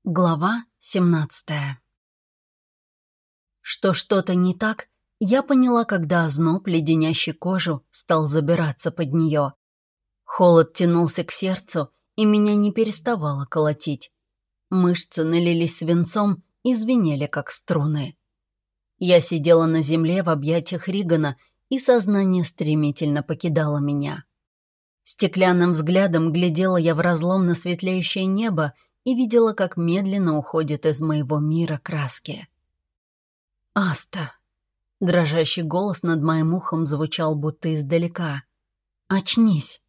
Глава 17. Что что-то не так, я поняла, когда озноб, леденящий кожу, стал забираться под нее. Холод тянулся к сердцу, и меня не переставало колотить. Мышцы налились свинцом и звенели, как струны. Я сидела на земле в объятиях Ригана, и сознание стремительно покидало меня. Стеклянным взглядом глядела я в разлом на светлеющее небо и видела, как медленно уходит из моего мира краски. «Аста!» — дрожащий голос над моим ухом звучал будто издалека. «Очнись!»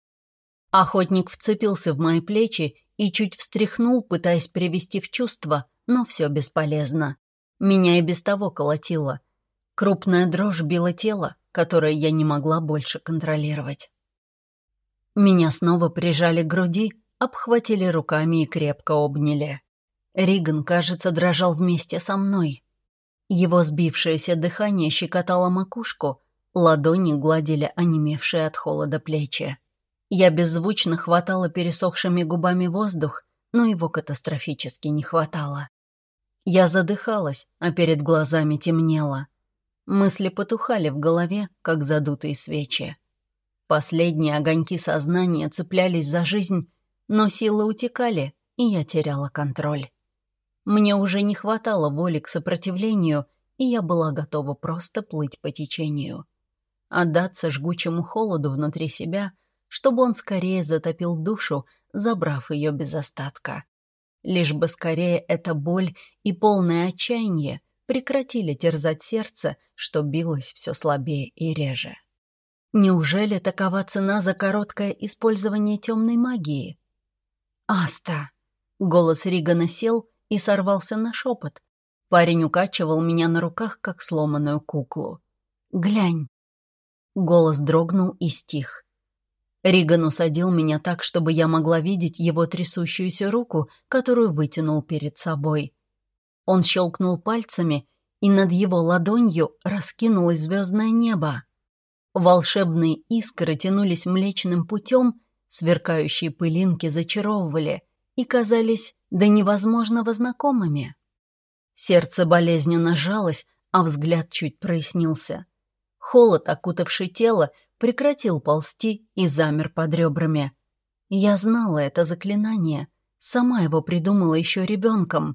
Охотник вцепился в мои плечи и чуть встряхнул, пытаясь привести в чувство, но все бесполезно. Меня и без того колотило. Крупная дрожь била тело, которое я не могла больше контролировать. Меня снова прижали к груди, обхватили руками и крепко обняли. Риган, кажется, дрожал вместе со мной. Его сбившееся дыхание щекотало макушку, ладони гладили онемевшие от холода плечи. Я беззвучно хватала пересохшими губами воздух, но его катастрофически не хватало. Я задыхалась, а перед глазами темнело. Мысли потухали в голове, как задутые свечи. Последние огоньки сознания цеплялись за жизнь, но силы утекали, и я теряла контроль. Мне уже не хватало воли к сопротивлению, и я была готова просто плыть по течению. Отдаться жгучему холоду внутри себя, чтобы он скорее затопил душу, забрав ее без остатка. Лишь бы скорее эта боль и полное отчаяние прекратили терзать сердце, что билось все слабее и реже. Неужели такова цена за короткое использование темной магии? «Аста!» Голос Ригана сел и сорвался на шепот. Парень укачивал меня на руках, как сломанную куклу. «Глянь!» Голос дрогнул и стих. Риган усадил меня так, чтобы я могла видеть его трясущуюся руку, которую вытянул перед собой. Он щелкнул пальцами, и над его ладонью раскинулось звездное небо. Волшебные искры тянулись млечным путем, сверкающие пылинки зачаровывали и казались до невозможного знакомыми. Сердце болезненно сжалось, а взгляд чуть прояснился. Холод, окутавший тело, прекратил ползти и замер под ребрами. Я знала это заклинание, сама его придумала еще ребенком.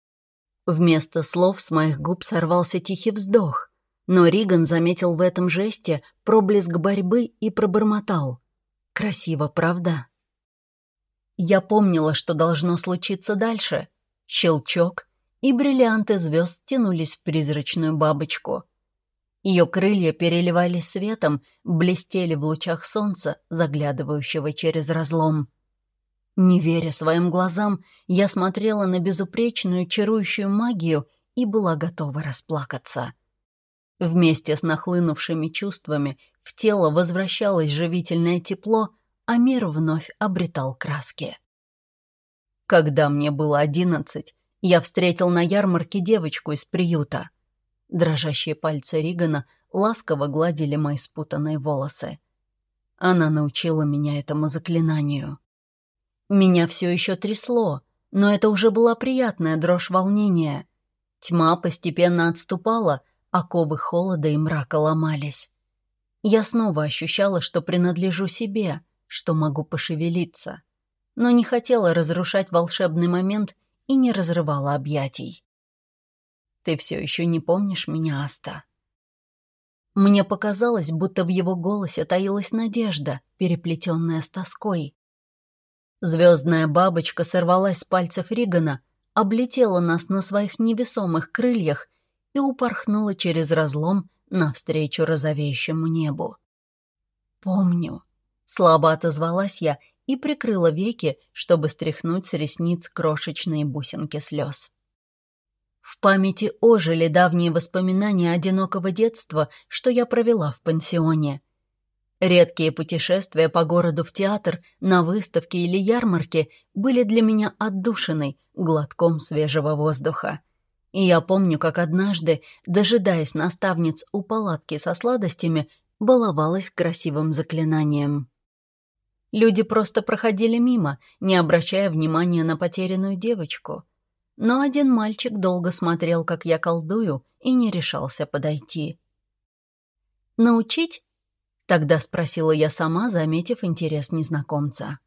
Вместо слов с моих губ сорвался тихий вздох, но Риган заметил в этом жесте проблеск борьбы и пробормотал. Красиво, правда? Я помнила, что должно случиться дальше. Щелчок, и бриллианты звезд тянулись в призрачную бабочку. Ее крылья переливались светом, блестели в лучах солнца, заглядывающего через разлом. Не веря своим глазам, я смотрела на безупречную, чарующую магию и была готова расплакаться. Вместе с нахлынувшими чувствами в тело возвращалось живительное тепло, а мир вновь обретал краски. Когда мне было 11, я встретил на ярмарке девочку из приюта. Дрожащие пальцы Ригана ласково гладили мои спутанные волосы. Она научила меня этому заклинанию. Меня все еще трясло, но это уже была приятная дрожь волнения. Тьма постепенно отступала, оковы холода и мрака ломались. Я снова ощущала, что принадлежу себе, что могу пошевелиться, но не хотела разрушать волшебный момент и не разрывала объятий. «Ты все еще не помнишь меня, Аста?» Мне показалось, будто в его голосе таилась надежда, переплетенная с тоской. Звездная бабочка сорвалась с пальцев Ригана, облетела нас на своих невесомых крыльях и упорхнула через разлом навстречу розовеющему небу. «Помню», — слабо отозвалась я и прикрыла веки, чтобы стряхнуть с ресниц крошечные бусинки слез. В памяти ожили давние воспоминания одинокого детства, что я провела в пансионе. Редкие путешествия по городу в театр, на выставки или ярмарки были для меня отдушиной, глотком свежего воздуха. И я помню, как однажды, дожидаясь наставниц у палатки со сладостями, баловалась красивым заклинанием. Люди просто проходили мимо, не обращая внимания на потерянную девочку. но один мальчик долго смотрел, как я колдую, и не решался подойти. «Научить?» — тогда спросила я сама, заметив интерес незнакомца.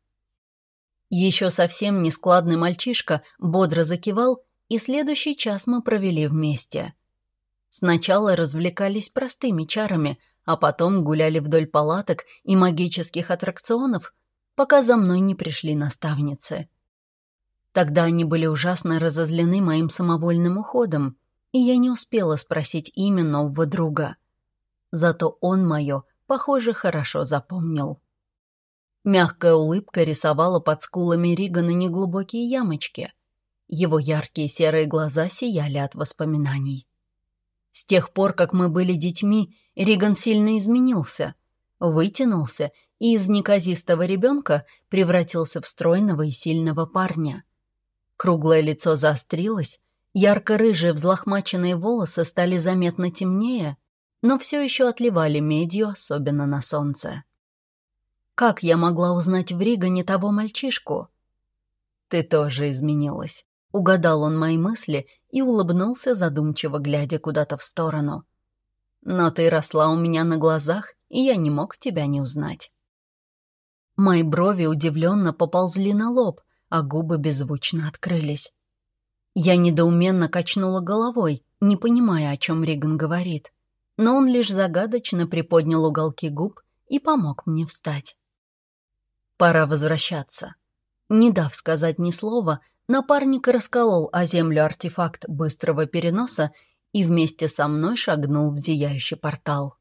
Еще совсем нескладный мальчишка бодро закивал, и следующий час мы провели вместе. Сначала развлекались простыми чарами, а потом гуляли вдоль палаток и магических аттракционов, пока за мной не пришли наставницы. Тогда они были ужасно разозлены моим самовольным уходом, и я не успела спросить имя нового друга. Зато он мое, похоже, хорошо запомнил. Мягкая улыбка рисовала под скулами Ригана неглубокие ямочки. Его яркие серые глаза сияли от воспоминаний. С тех пор, как мы были детьми, Риган сильно изменился, вытянулся и из неказистого ребенка превратился в стройного и сильного парня. Круглое лицо заострилось, ярко-рыжие взлохмаченные волосы стали заметно темнее, но все еще отливали медью, особенно на солнце. Как я могла узнать в Ригане того мальчишку? «Ты тоже изменилась», — угадал он мои мысли и улыбнулся, задумчиво глядя куда-то в сторону. «Но ты росла у меня на глазах, и я не мог тебя не узнать». Мои брови удивленно поползли на лоб, а губы беззвучно открылись. Я недоуменно качнула головой, не понимая, о чем Риган говорит, но он лишь загадочно приподнял уголки губ и помог мне встать. Пора возвращаться. Не дав сказать ни слова, напарник расколол о землю артефакт быстрого переноса и вместе со мной шагнул в зияющий портал.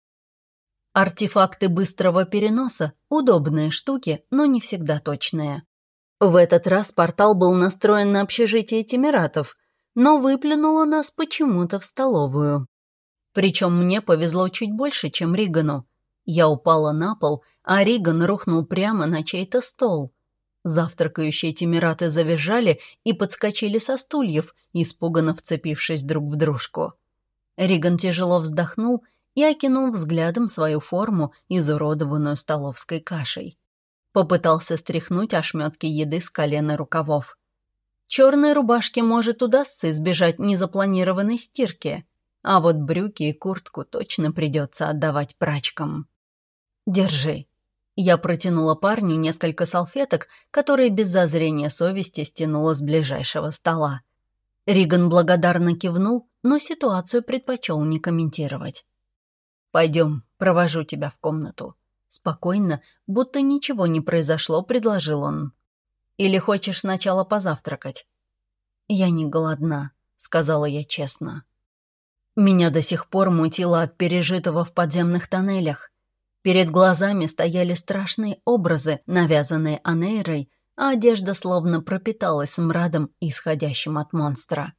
Артефакты быстрого переноса — удобные штуки, но не всегда точные. В этот раз портал был настроен на общежитие Темератов, но выплюнуло нас почему-то в столовую. Причем мне повезло чуть больше, чем Ригану. Я упала на пол, а Риган рухнул прямо на чей-то стол. Завтракающие Темераты завизжали и подскочили со стульев, испуганно вцепившись друг в дружку. Риган тяжело вздохнул и окинул взглядом свою форму, изуродованную столовской кашей. Попытался стряхнуть ошметки еды с колен и рукавов. Черной рубашке, может, удастся избежать незапланированной стирки, а вот брюки и куртку точно придется отдавать прачкам. «Держи». Я протянула парню несколько салфеток, которые без зазрения совести стянула с ближайшего стола. Риган благодарно кивнул, но ситуацию предпочел не комментировать. «Пойдем, провожу тебя в комнату». Спокойно, будто ничего не произошло, предложил он. «Или хочешь сначала позавтракать?» «Я не голодна», — сказала я честно. Меня до сих пор мутило от пережитого в подземных тоннелях. Перед глазами стояли страшные образы, навязанные Анейрой, а одежда словно пропиталась смрадом, исходящим от монстра.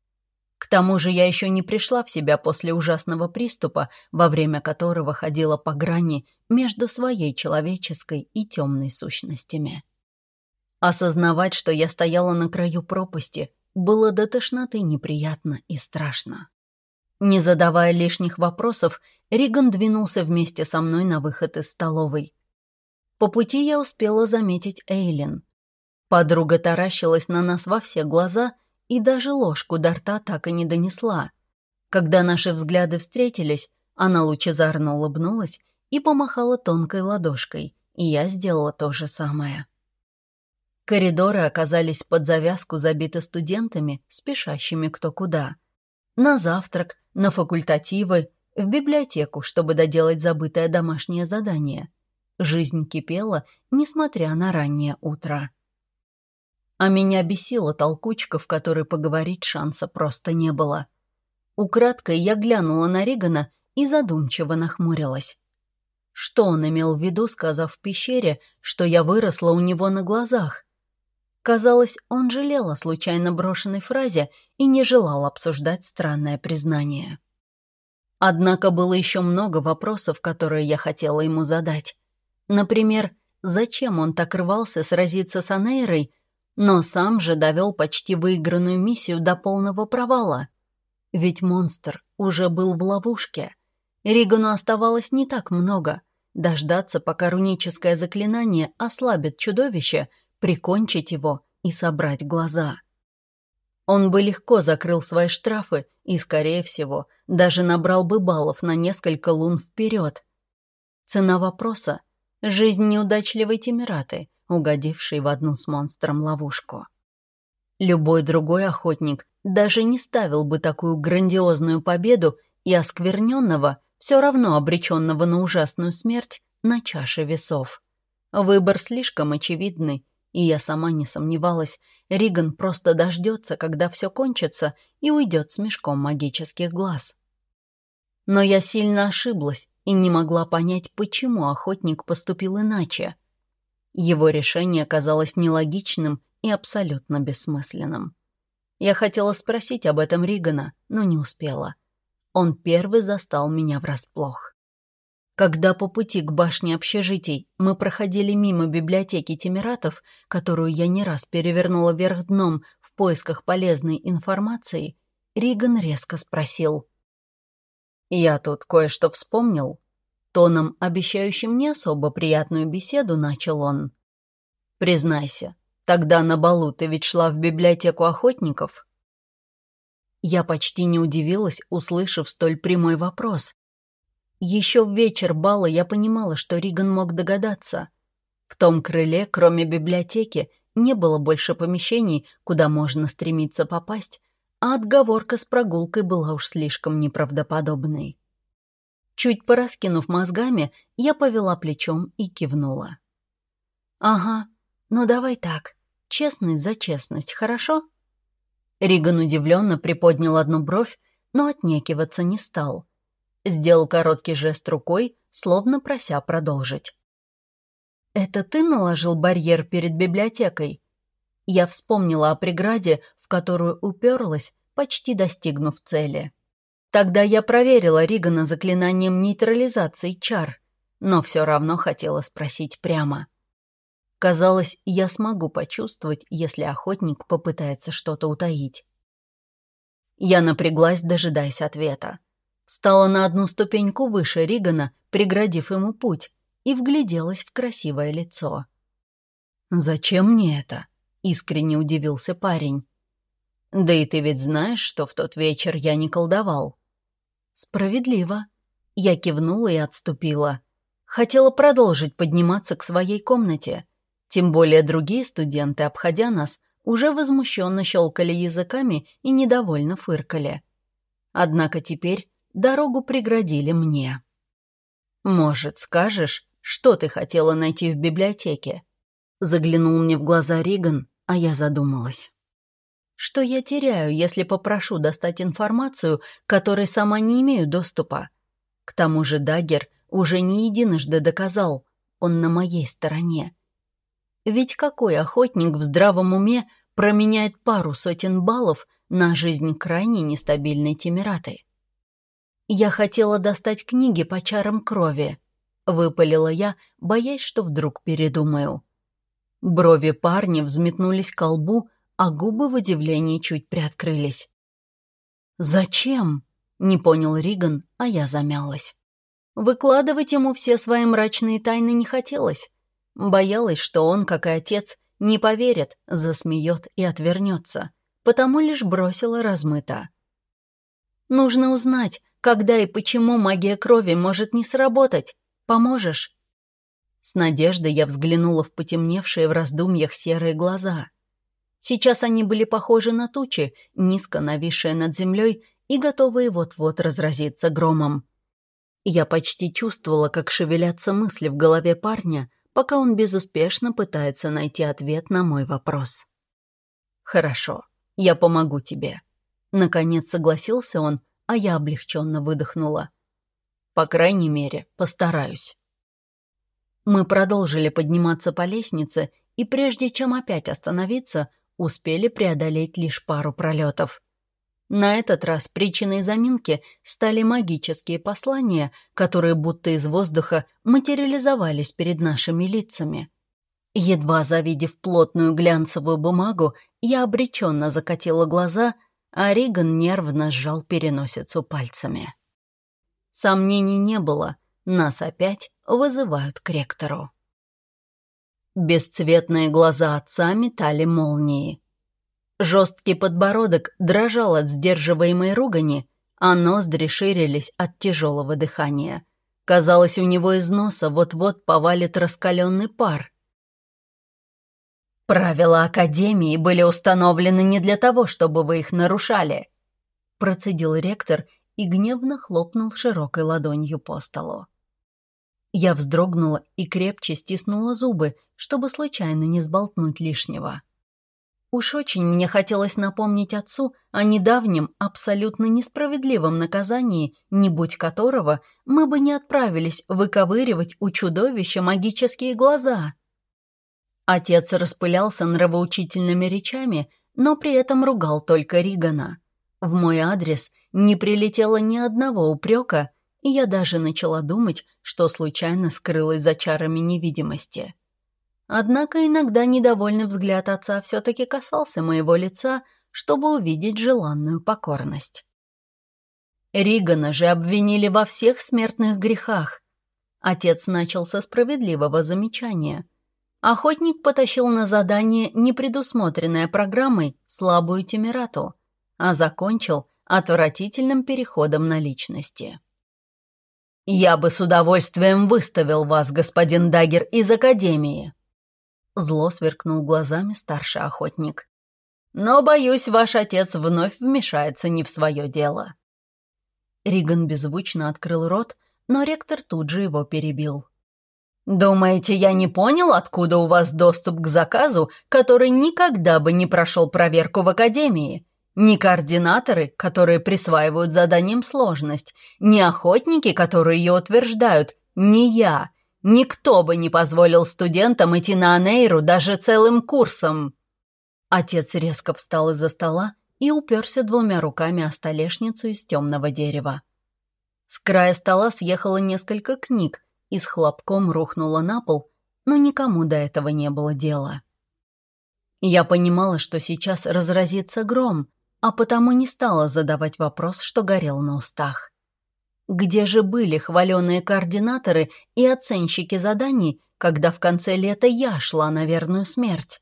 К тому же я еще не пришла в себя после ужасного приступа, во время которого ходила по грани между своей человеческой и темной сущностями. Осознавать, что я стояла на краю пропасти, было до тошноты неприятно и страшно. Не задавая лишних вопросов, Риган двинулся вместе со мной на выход из столовой. По пути я успела заметить Эйлин. Подруга таращилась на нас во все глаза и даже ложку до рта так и не донесла. Когда наши взгляды встретились, она лучезарно улыбнулась и помахала тонкой ладошкой, и я сделала то же самое. Коридоры оказались под завязку забиты студентами, спешащими кто куда. На завтрак, на факультативы, в библиотеку, чтобы доделать забытое домашнее задание. Жизнь кипела, несмотря на раннее утро. А меня бесила толкучка, в которой поговорить шанса просто не было. Украдкой я глянула на Ригана и задумчиво нахмурилась. Что он имел в виду, сказав в пещере, что я выросла у него на глазах? Казалось, он жалел о случайно брошенной фразе и не желал обсуждать странное признание. Однако было еще много вопросов, которые я хотела ему задать. Например, зачем он так рвался сразиться с Анейрой, но сам же довел почти выигранную миссию до полного провала? Ведь монстр уже был в ловушке. Ригану оставалось не так много. Дождаться, пока руническое заклинание ослабит чудовище, прикончить его и собрать глаза. Он бы легко закрыл свои штрафы и, скорее всего, даже набрал бы баллов на несколько лун вперед. Цена вопроса — жизнь неудачливой Тимираты, угодившей в одну с монстром ловушку. Любой другой охотник даже не ставил бы такую грандиозную победу и оскверненного, все равно обреченного на ужасную смерть, на чаше весов. Выбор слишком очевидный, и я сама не сомневалась, Риган просто дождется, когда все кончится, и уйдет с мешком магических глаз. Но я сильно ошиблась и не могла понять, почему охотник поступил иначе. Его решение казалось нелогичным и абсолютно бессмысленным. Я хотела спросить об этом Ригана, но не успела. Он первый застал меня врасплох. Когда по пути к башне общежитий мы проходили мимо библиотеки Тимиратов, которую я не раз перевернула вверх дном в поисках полезной информации, Риган резко спросил. «Я тут кое-что вспомнил». Тоном, обещающим не особо приятную беседу, начал он. «Признайся, тогда на балу ты ведь шла в библиотеку охотников?» Я почти не удивилась, услышав столь прямой вопрос. Еще в вечер бала я понимала, что Риган мог догадаться. В том крыле, кроме библиотеки, не было больше помещений, куда можно стремиться попасть, а отговорка с прогулкой была уж слишком неправдоподобной. Чуть пораскинув мозгами, я повела плечом и кивнула. «Ага, ну давай так, честность за честность, хорошо?» Риган удивленно приподнял одну бровь, но отнекиваться не стал. Сделал короткий жест рукой, словно прося продолжить. «Это ты наложил барьер перед библиотекой?» Я вспомнила о преграде, в которую уперлась, почти достигнув цели. Тогда я проверила Ригана заклинанием нейтрализации чар, но все равно хотела спросить прямо. Казалось, я смогу почувствовать, если охотник попытается что-то утаить. Я напряглась, дожидаясь ответа. Встала на одну ступеньку выше Ригана, преградив ему путь, и вгляделась в красивое лицо. «Зачем мне это?» — искренне удивился парень. «Да и ты ведь знаешь, что в тот вечер я не колдовал». «Справедливо». Я кивнула и отступила. Хотела продолжить подниматься к своей комнате. Тем более другие студенты, обходя нас, уже возмущенно щелкали языками и недовольно фыркали. Однако теперь дорогу преградили мне. «Может, скажешь, что ты хотела найти в библиотеке?» Заглянул мне в глаза Риган, а я задумалась. Что я теряю, если попрошу достать информацию, к которой сама не имею доступа? К тому же Даггер уже не единожды доказал, он на моей стороне. Ведь какой охотник в здравом уме променяет пару сотен баллов на жизнь крайне нестабильной Тимираты? «Я хотела достать книги по чарам крови», — выпалила я, боясь, что вдруг передумаю. Брови парня взметнулись к лбу, а губы в удивлении чуть приоткрылись. «Зачем?» — не понял Риган, а я замялась. Выкладывать ему все свои мрачные тайны не хотелось. Боялась, что он, как и отец, не поверит, засмеет и отвернется, потому лишь бросила размыто. «Нужно узнать, когда и почему магия крови может не сработать. Поможешь?» С надеждой я взглянула в потемневшие в раздумьях серые глаза. Сейчас они были похожи на тучи, низко нависшие над землей и готовые вот-вот разразиться громом. Я почти чувствовала, как шевелятся мысли в голове парня, пока он безуспешно пытается найти ответ на мой вопрос. «Хорошо, я помогу тебе». Наконец согласился он, а я облегченно выдохнула. «По крайней мере, постараюсь». Мы продолжили подниматься по лестнице, и прежде чем опять остановиться, успели преодолеть лишь пару пролетов. На этот раз причиной заминки стали магические послания, которые будто из воздуха материализовались перед нашими лицами. Едва завидев плотную глянцевую бумагу, я обреченно закатила глаза, а Риган нервно сжал переносицу пальцами. Сомнений не было, нас опять вызывают к ректору. Бесцветные глаза отца метали молнии. Жесткий подбородок дрожал от сдерживаемой ругани, а ноздри ширились от тяжелого дыхания. Казалось, у него из носа вот-вот повалит раскаленный пар. «Правила Академии были установлены не для того, чтобы вы их нарушали», процедил ректор и гневно хлопнул широкой ладонью по столу. Я вздрогнула и крепче стиснула зубы, чтобы случайно не сболтнуть лишнего. Уж очень мне хотелось напомнить отцу о недавнем, абсолютно несправедливом наказании, не будь которого мы бы не отправились выковыривать у чудовища магические глаза. Отец распылялся нравоучительными речами, но при этом ругал только Ригана. В мой адрес не прилетело ни одного упрека, и я даже начала думать, что случайно скрылась за чарами невидимости. Однако иногда недовольный взгляд отца все-таки касался моего лица, чтобы увидеть желанную покорность. Ригана же обвинили во всех смертных грехах. Отец начал со справедливого замечания. Охотник потащил на задание, не предусмотренное программой, слабую Темирату, а закончил отвратительным переходом на личности. «Я бы с удовольствием выставил вас, господин Даггер, из Академии», зло сверкнул глазами старший охотник. «Но, боюсь, ваш отец вновь вмешается не в свое дело». Риган беззвучно открыл рот, но ректор тут же его перебил. «Думаете, я не понял, откуда у вас доступ к заказу, который никогда бы не прошел проверку в Академии? Ни координаторы, которые присваивают заданиям сложность, ни охотники, которые ее утверждают, ни я. Никто бы не позволил студентам идти на Анейру даже целым курсом». Отец резко встал из-за стола и уперся двумя руками о столешницу из темного дерева. С края стола съехало несколько книг и с хлопком рухнуло на пол, но никому до этого не было дела. Я понимала, что сейчас разразится гром, а потому не стала задавать вопрос, что горел на устах. Где же были хваленые координаторы и оценщики заданий, когда в конце лета я шла на верную смерть?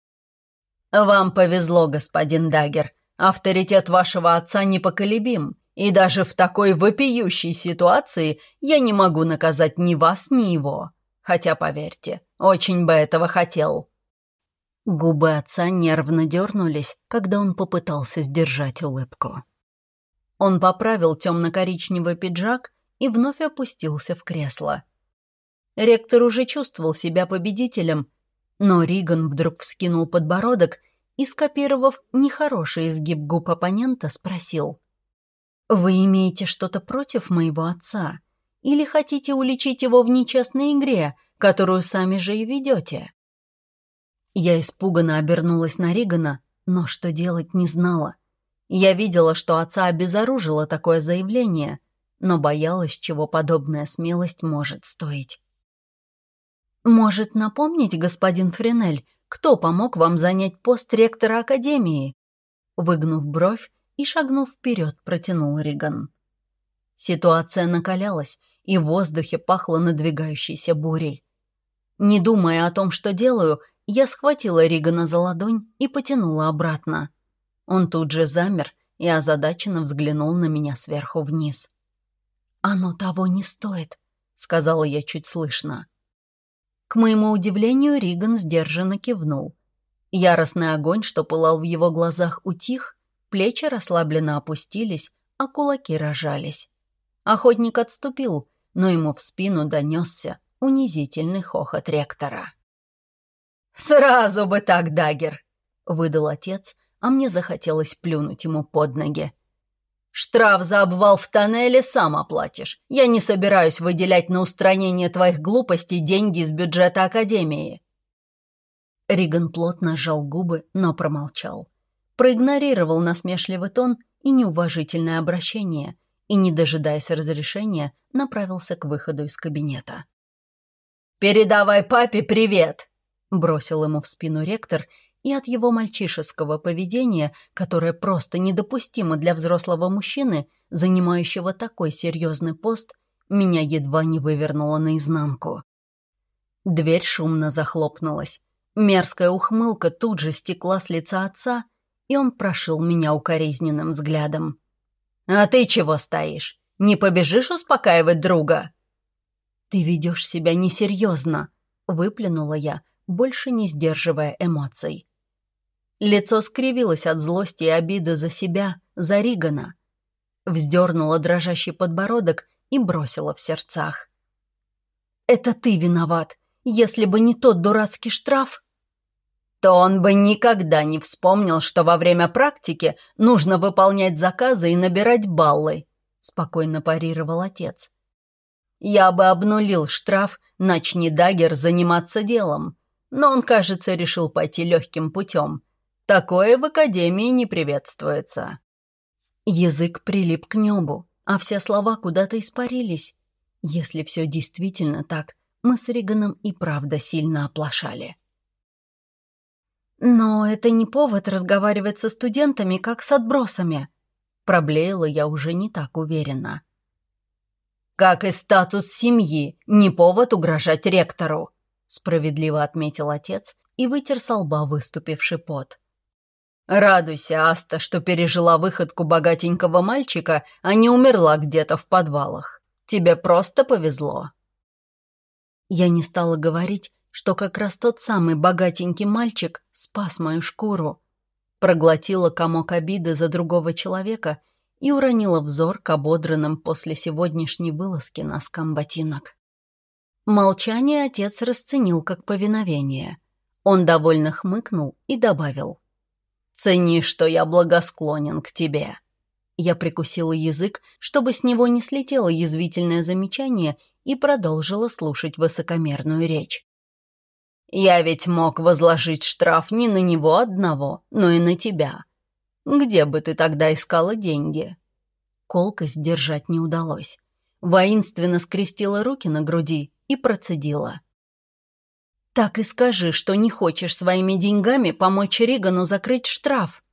«Вам повезло, господин Даггер. Авторитет вашего отца непоколебим, и даже в такой вопиющей ситуации я не могу наказать ни вас, ни его. Хотя, поверьте, очень бы этого хотел». Губы отца нервно дернулись, когда он попытался сдержать улыбку. Он поправил темно-коричневый пиджак и вновь опустился в кресло. Ректор уже чувствовал себя победителем, но Риган вдруг вскинул подбородок и, скопировав нехороший изгиб губ оппонента, спросил: «Вы имеете что-то против моего отца? Или хотите уличить его в нечестной игре, которую сами же и ведете?» Я испуганно обернулась на Ригана, но что делать не знала. Я видела, что отца обезоружило такое заявление, но боялась, чего подобная смелость может стоить. «Может напомнить, господин Френель, кто помог вам занять пост ректора Академии?» Выгнув бровь и шагнув вперед, протянул Риган. Ситуация накалялась, и в воздухе пахло надвигающейся бурей. Не думая о том, что делаю, я схватила Ригана за ладонь и потянула обратно. Он тут же замер и озадаченно взглянул на меня сверху вниз. «Оно того не стоит», — сказала я чуть слышно. К моему удивлению, Риган сдержанно кивнул. Яростный огонь, что пылал в его глазах, утих, плечи расслабленно опустились, а кулаки разжались. Охотник отступил, но ему в спину донесся унизительный хохот ректора. «Сразу бы так, Даггер!» — выдал отец, а мне захотелось плюнуть ему под ноги. «Штраф за обвал в тоннеле сам оплатишь. Я не собираюсь выделять на устранение твоих глупостей деньги из бюджета Академии». Риган плотно сжал губы, но промолчал. Проигнорировал насмешливый тон и неуважительное обращение и, не дожидаясь разрешения, направился к выходу из кабинета. «Передавай папе привет!» — бросил ему в спину ректор, и от его мальчишеского поведения, которое просто недопустимо для взрослого мужчины, занимающего такой серьезный пост, меня едва не вывернуло наизнанку. Дверь шумно захлопнулась. Мерзкая ухмылка тут же стекла с лица отца, и он прошил меня укоризненным взглядом. «А ты чего стоишь? Не побежишь успокаивать друга?» «Ты ведешь себя несерьезно», — выплюнула я, больше не сдерживая эмоций. Лицо скривилось от злости и обиды за себя, за Ригана. Вздернула дрожащий подбородок и бросила в сердцах. «Это ты виноват. Если бы не тот дурацкий штраф...» «То он бы никогда не вспомнил, что во время практики нужно выполнять заказы и набирать баллы», — спокойно парировал отец. «Я бы обнулил штраф, начни Даггер заниматься делом. Но он, кажется, решил пойти легким путем. Такое в академии не приветствуется». Язык прилип к небу, а все слова куда-то испарились. Если все действительно так, мы с Риганом и правда сильно оплошали. «Но это не повод разговаривать со студентами, как с отбросами», — проблеяла я уже не так уверенно. «Как и статус семьи, не повод угрожать ректору», — справедливо отметил отец и вытер со лба выступивший пот. «Радуйся, Аста, что пережила выходку богатенького мальчика, а не умерла где-то в подвалах. Тебе просто повезло». Я не стала говорить, что как раз тот самый богатенький мальчик спас мою шкуру. Проглотила комок обиды за другого человека и уронила взор к ободранным после сегодняшней вылазки носкам ботинок. Молчание отец расценил как повиновение. Он довольно хмыкнул и добавил: «Цени, что я благосклонен к тебе». Я прикусила язык, чтобы с него не слетело язвительное замечание, и продолжила слушать высокомерную речь. «Я ведь мог возложить штраф не на него одного, но и на тебя. Где бы ты тогда искала деньги?» Колкость держать не удалось. Воинственно скрестила руки на груди и процедила: «Так и скажи, что не хочешь своими деньгами помочь Ригану закрыть штраф».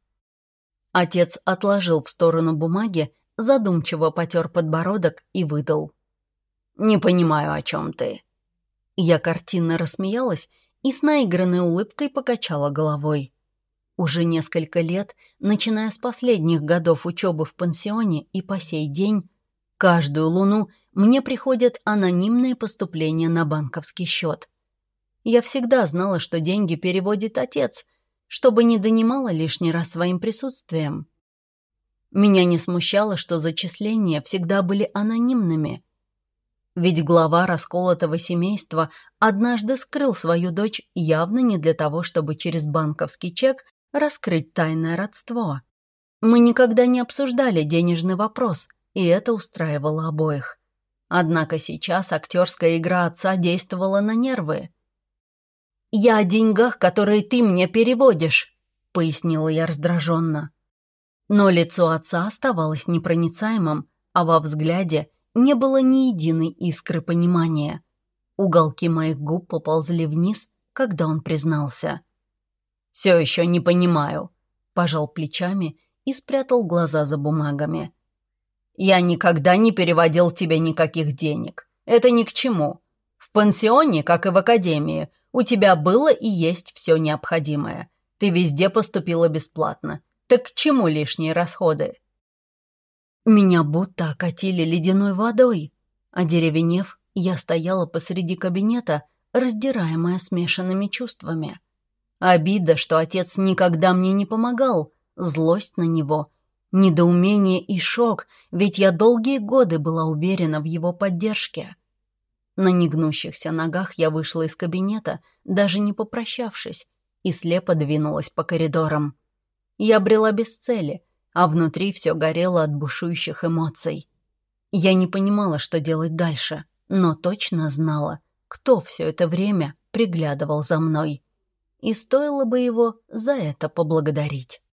Отец отложил в сторону бумаги, задумчиво потер подбородок и выдал: «Не понимаю, о чем ты». Я картинно рассмеялась и с наигранной улыбкой покачала головой. Уже несколько лет, начиная с последних годов учебы в пансионе и по сей день, каждую луну мне приходят анонимные поступления на банковский счет. Я всегда знала, что деньги переводит отец, чтобы не донимала лишний раз своим присутствием. Меня не смущало, что зачисления всегда были анонимными. Ведь глава расколотого семейства однажды скрыл свою дочь явно не для того, чтобы через банковский чек раскрыть тайное родство. Мы никогда не обсуждали денежный вопрос, и это устраивало обоих. Однако сейчас актерская игра отца действовала на нервы. «Я о деньгах, которые ты мне переводишь», — пояснила я раздраженно. Но лицо отца оставалось непроницаемым, а во взгляде не было ни единой искры понимания. Уголки моих губ поползли вниз, когда он признался. «Все еще не понимаю», — пожал плечами и спрятал глаза за бумагами. «Я никогда не переводил тебе никаких денег. Это ни к чему. В пансионе, как и в академии, у тебя было и есть все необходимое. Ты везде поступила бесплатно. Так к чему лишние расходы?» Меня будто окатили ледяной водой. Одеревенев, я стояла посреди кабинета, раздираемая смешанными чувствами. Обида, что отец никогда мне не помогал, злость на него, недоумение и шок, ведь я долгие годы была уверена в его поддержке. На негнущихся ногах я вышла из кабинета, даже не попрощавшись, и слепо двинулась по коридорам. Я брела без цели, а внутри все горело от бушующих эмоций. Я не понимала, что делать дальше, но точно знала, кто все это время приглядывал за мной. И стоило бы его за это поблагодарить.